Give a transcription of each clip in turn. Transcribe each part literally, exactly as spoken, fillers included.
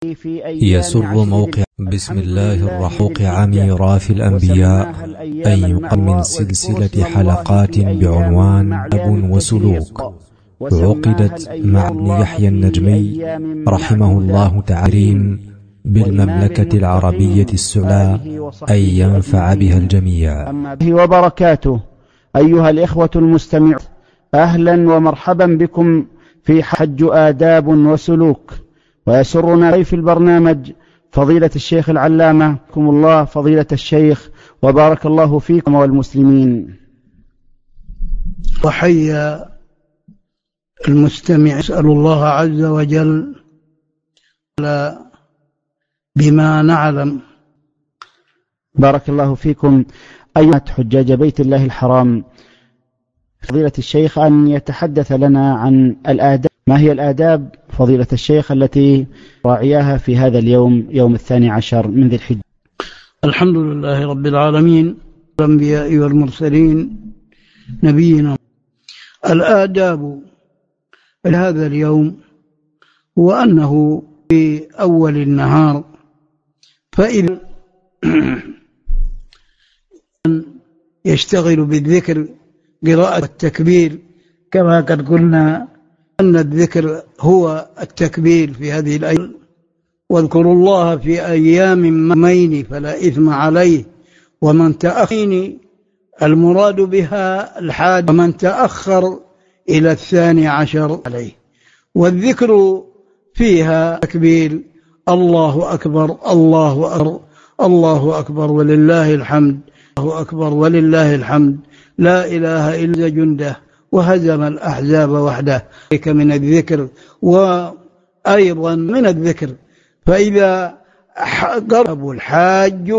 يسر موقع بسم الله الرحمن موقع ميراث الأنبياء أن يقدم من سلسلة حلقات بعنوان أب وسلوك عقدت مع ابن يحيى النجمي رحمه الله تعالى بالمملكة العربية السعودية أن ينفع بها الجميع. وبركاته. أيها الإخوة المستمعون، أهلا ومرحبا بكم في حج آداب وسلوك. ويسرنا في البرنامج فضيلة الشيخ العلامة كم الله فضيلة الشيخ وبارك الله فيكم والمسلمين. وحيا المستمع، أسأل الله عز وجل بما نعلم. بارك الله فيكم. أيها حجاج بيت الله الحرام، فضيلة الشيخ أن يتحدث لنا عن الآداب. ما هي الآداب فضيلة الشيخ التي راعياها في هذا اليوم، يوم الثاني عشر من ذي الحجة؟ الحمد لله رب العالمين، الأنبياء والمرسلين، نبينا. الآداب هذا اليوم هو أنه في أول النهار، فإذا يشتغل بالذكر قراءة التكبير، كما قد قلنا أن الذكر هو التكبير في هذه الأيام. واذكروا الله في أيام معلومات فلا إثم عليه، ومن تأخر المراد بها الحاج، ومن تأخر إلى الثاني عشر عليه. والذكر فيها تكبير الله أكبر الله أكبر الله أكبر ولله الحمد، الله أكبر ولله الحمد، لا إله إلا جنده وهزم الأحزاب وحده. من الذكر وأيضا من الذكر. فإذا قرب الحاج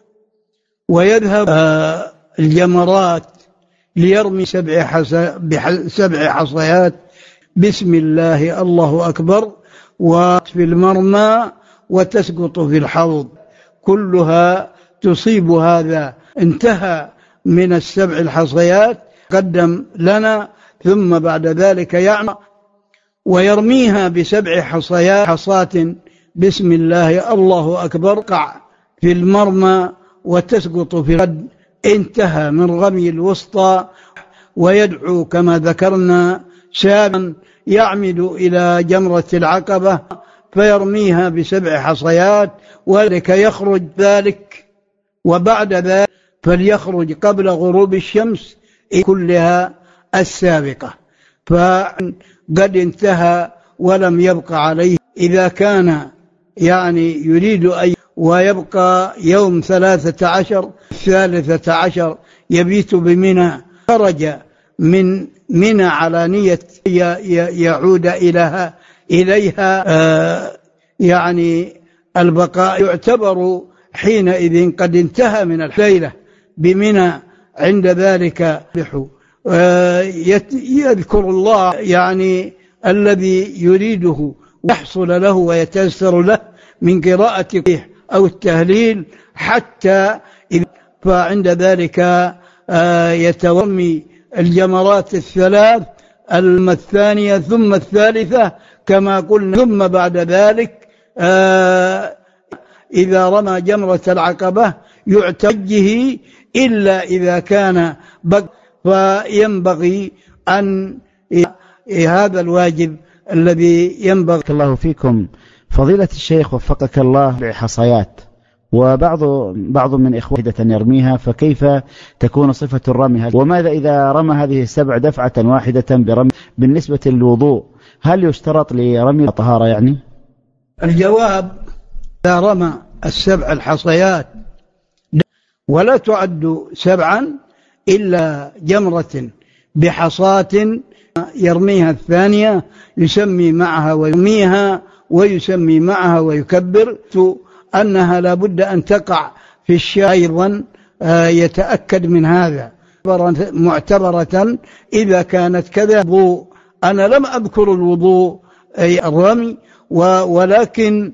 ويذهب الجمرات ليرمي سبع سبع حصيات بسم الله الله أكبر، وفي المرمى وتسقط في الحوض، كلها تصيب هذا. انتهى من السبع الحصيات قدم لنا، ثم بعد ذلك يعمى ويرميها بسبع حصيات حصات بسم الله الله أكبر، قع في المرمى وتسقط في الغد. انتهى من رمي الوسطى ويدعو كما ذكرنا شابا يعمد إلى جمرة العقبة فيرميها بسبع حصيات، وذلك يخرج ذلك. وبعد ذلك فليخرج قبل غروب الشمس كلها السابقة، فقد انتهى ولم يبق عليه. إذا كان يعني يريد أن ويبقى يوم ثلاثة عشر ثالثة عشر يبيت بمنى، خرج من منى على نية يعود إليها إليها آه يعني البقاء، يعتبر حينئذ قد انتهى من الليلة بمنى. عند ذلك يذكر الله يعني الذي يريده يحصل له ويتيسر له من قراءة أو التهليل، حتى إذا فعند ذلك يترمي الجمرات الثلاث، الثانية ثم الثالثة كما قلنا. ثم بعد ذلك إذا رمى جمرة العقبة يعتجه إلا إذا كان بق، فينبغي أن هذا الواجب الذي ينبغي. الله فيكم فضيلة الشيخ وفقك الله بحصيات، وبعض بعض من إخوته يرميها، فكيف تكون صفة الرمي؟ وماذا إذا رمى هذه السبع دفعة واحدة برمي؟ بالنسبة للوضوء هل يشترط لرمي الطهارة يعني؟ الجواب: إذا رمى السبع الحصيات ولا تعد سبعا إلا جمرة بحصاة يرميها الثانية، يسمي معها ويرميها ويسمي معها ويكبر، أنها لا بد أن تقع في الشيء. أيضا يتأكد من هذا معتبرة إذا كانت كذا. الوضوء أنا لم أذكر الوضوء أي الرمي، ولكن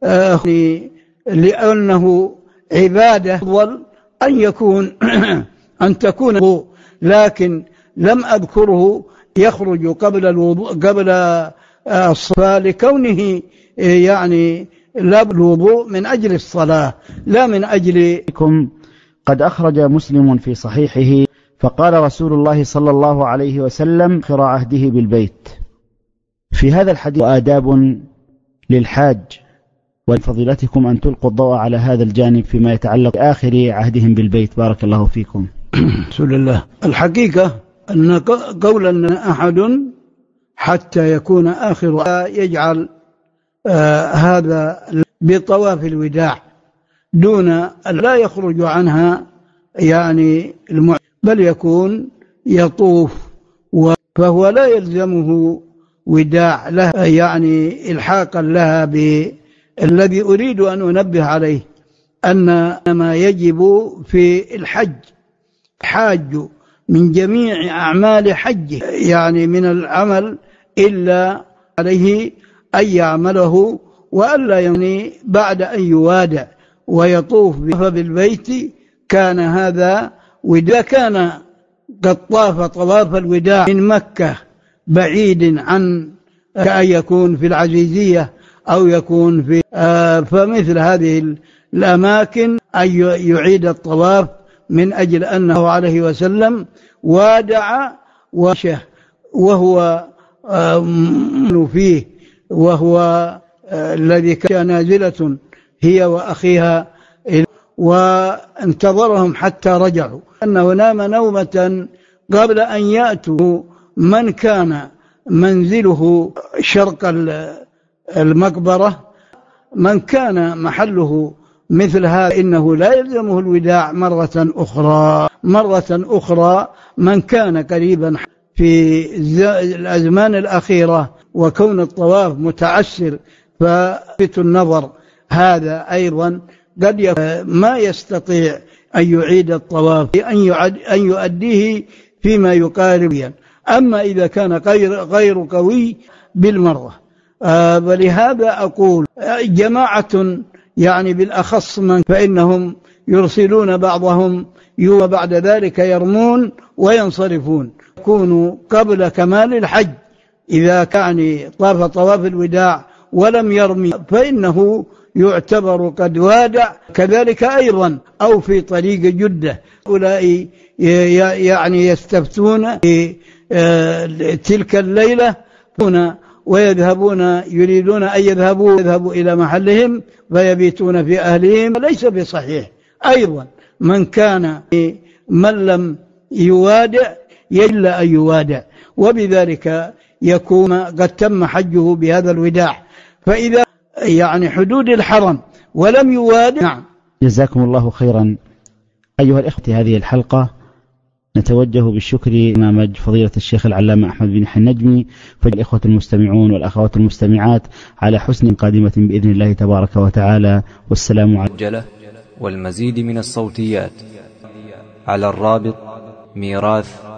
لأنه عبادة أفضل أن يكون أن تكون الوضوء، لكن لم أذكره يخرج قبل الوضوء قبل الصلاة لكونه يعني لا الوضوء من أجل الصلاة لا من أجل. قد أخرج مسلم في صحيحه فقال رسول الله صلى الله عليه وسلم آخر عهده بالبيت. في هذا الحديث آداب للحاج، وفضيلتكم أن تلقوا الضوء على هذا الجانب فيما يتعلق بآخر عهدهم بالبيت. بارك الله فيكم. بسم الله. الحقيقة أن قول أن أحد حتى يكون آخر يجعل آه هذا بطواف الوداع دون لا يخرج عنها يعني المع... بل يكون يطوف، فهو لا يلزمه وداع لها يعني إلحاقا لها بالذي أريد أن أنبه عليه أن ما يجب في الحج حاج من جميع أعمال حجه يعني من العمل إلا عليه أن يعمله وألا يعني بعد أن يوادع ويطوف بالبيت كان هذا وداع. كان قد طاف طواف الوداع من مكة بعيد عن كأن يكون في العزيزية أو يكون في آه فمثل هذه الأماكن أن يعيد الطواف من أجل أنه عليه وسلم وادع وشه وهو آه فيه وهو آه الذي كان نازلة هي وأخيها وانتظرهم حتى رجعوا أنه نام نومة قبل أن يأتوا من كان منزله شرق المقبرة من كان محله مثل هذا إنه لا يلزمه الوداع مرة أخرى مرة أخرى من كان قريبا في الأزمان الأخيرة وكون الطواف متعسر فبت النظر هذا أيضا قد ما يستطيع أن يعيد الطواف أن يؤديه فيما يقارب. أما إذا كان غير غير قوي بالمرة آه ولهذا أقول جماعة يعني بالأخص من فإنهم يرسلون بعضهم وبعد ذلك يرمون وينصرفون يكونوا قبل كمال الحج. إذا كان طاف طواف الوداع ولم يرمي فإنه يعتبر قد وادع. كذلك أيضا أو في طريق جدة أولئك يعني يستفتون في تلك الليلة ويذهبون يريدون أن يذهبوا يذهبوا إلى محلهم فيبيتون في أهلهم ليس بصحيح. أيضا من كان من لم يوادع إلا أن يوادع وبذلك يكون قد تم حجه بهذا الوداع. فإذا يعني حدود الحرم ولم يوادع. نعم. جزاكم الله خيرا. أيها الإخوة هذه الحلقة نتوجه بالشكر أمام فضيلة الشيخ العلامة أحمد بن النجمي فالإخوة المستمعون والأخوات المستمعات على حسن قادمة بإذن الله تبارك وتعالى. والسلام عليكم. والمزيد من الصوتيات على الرابط ميراث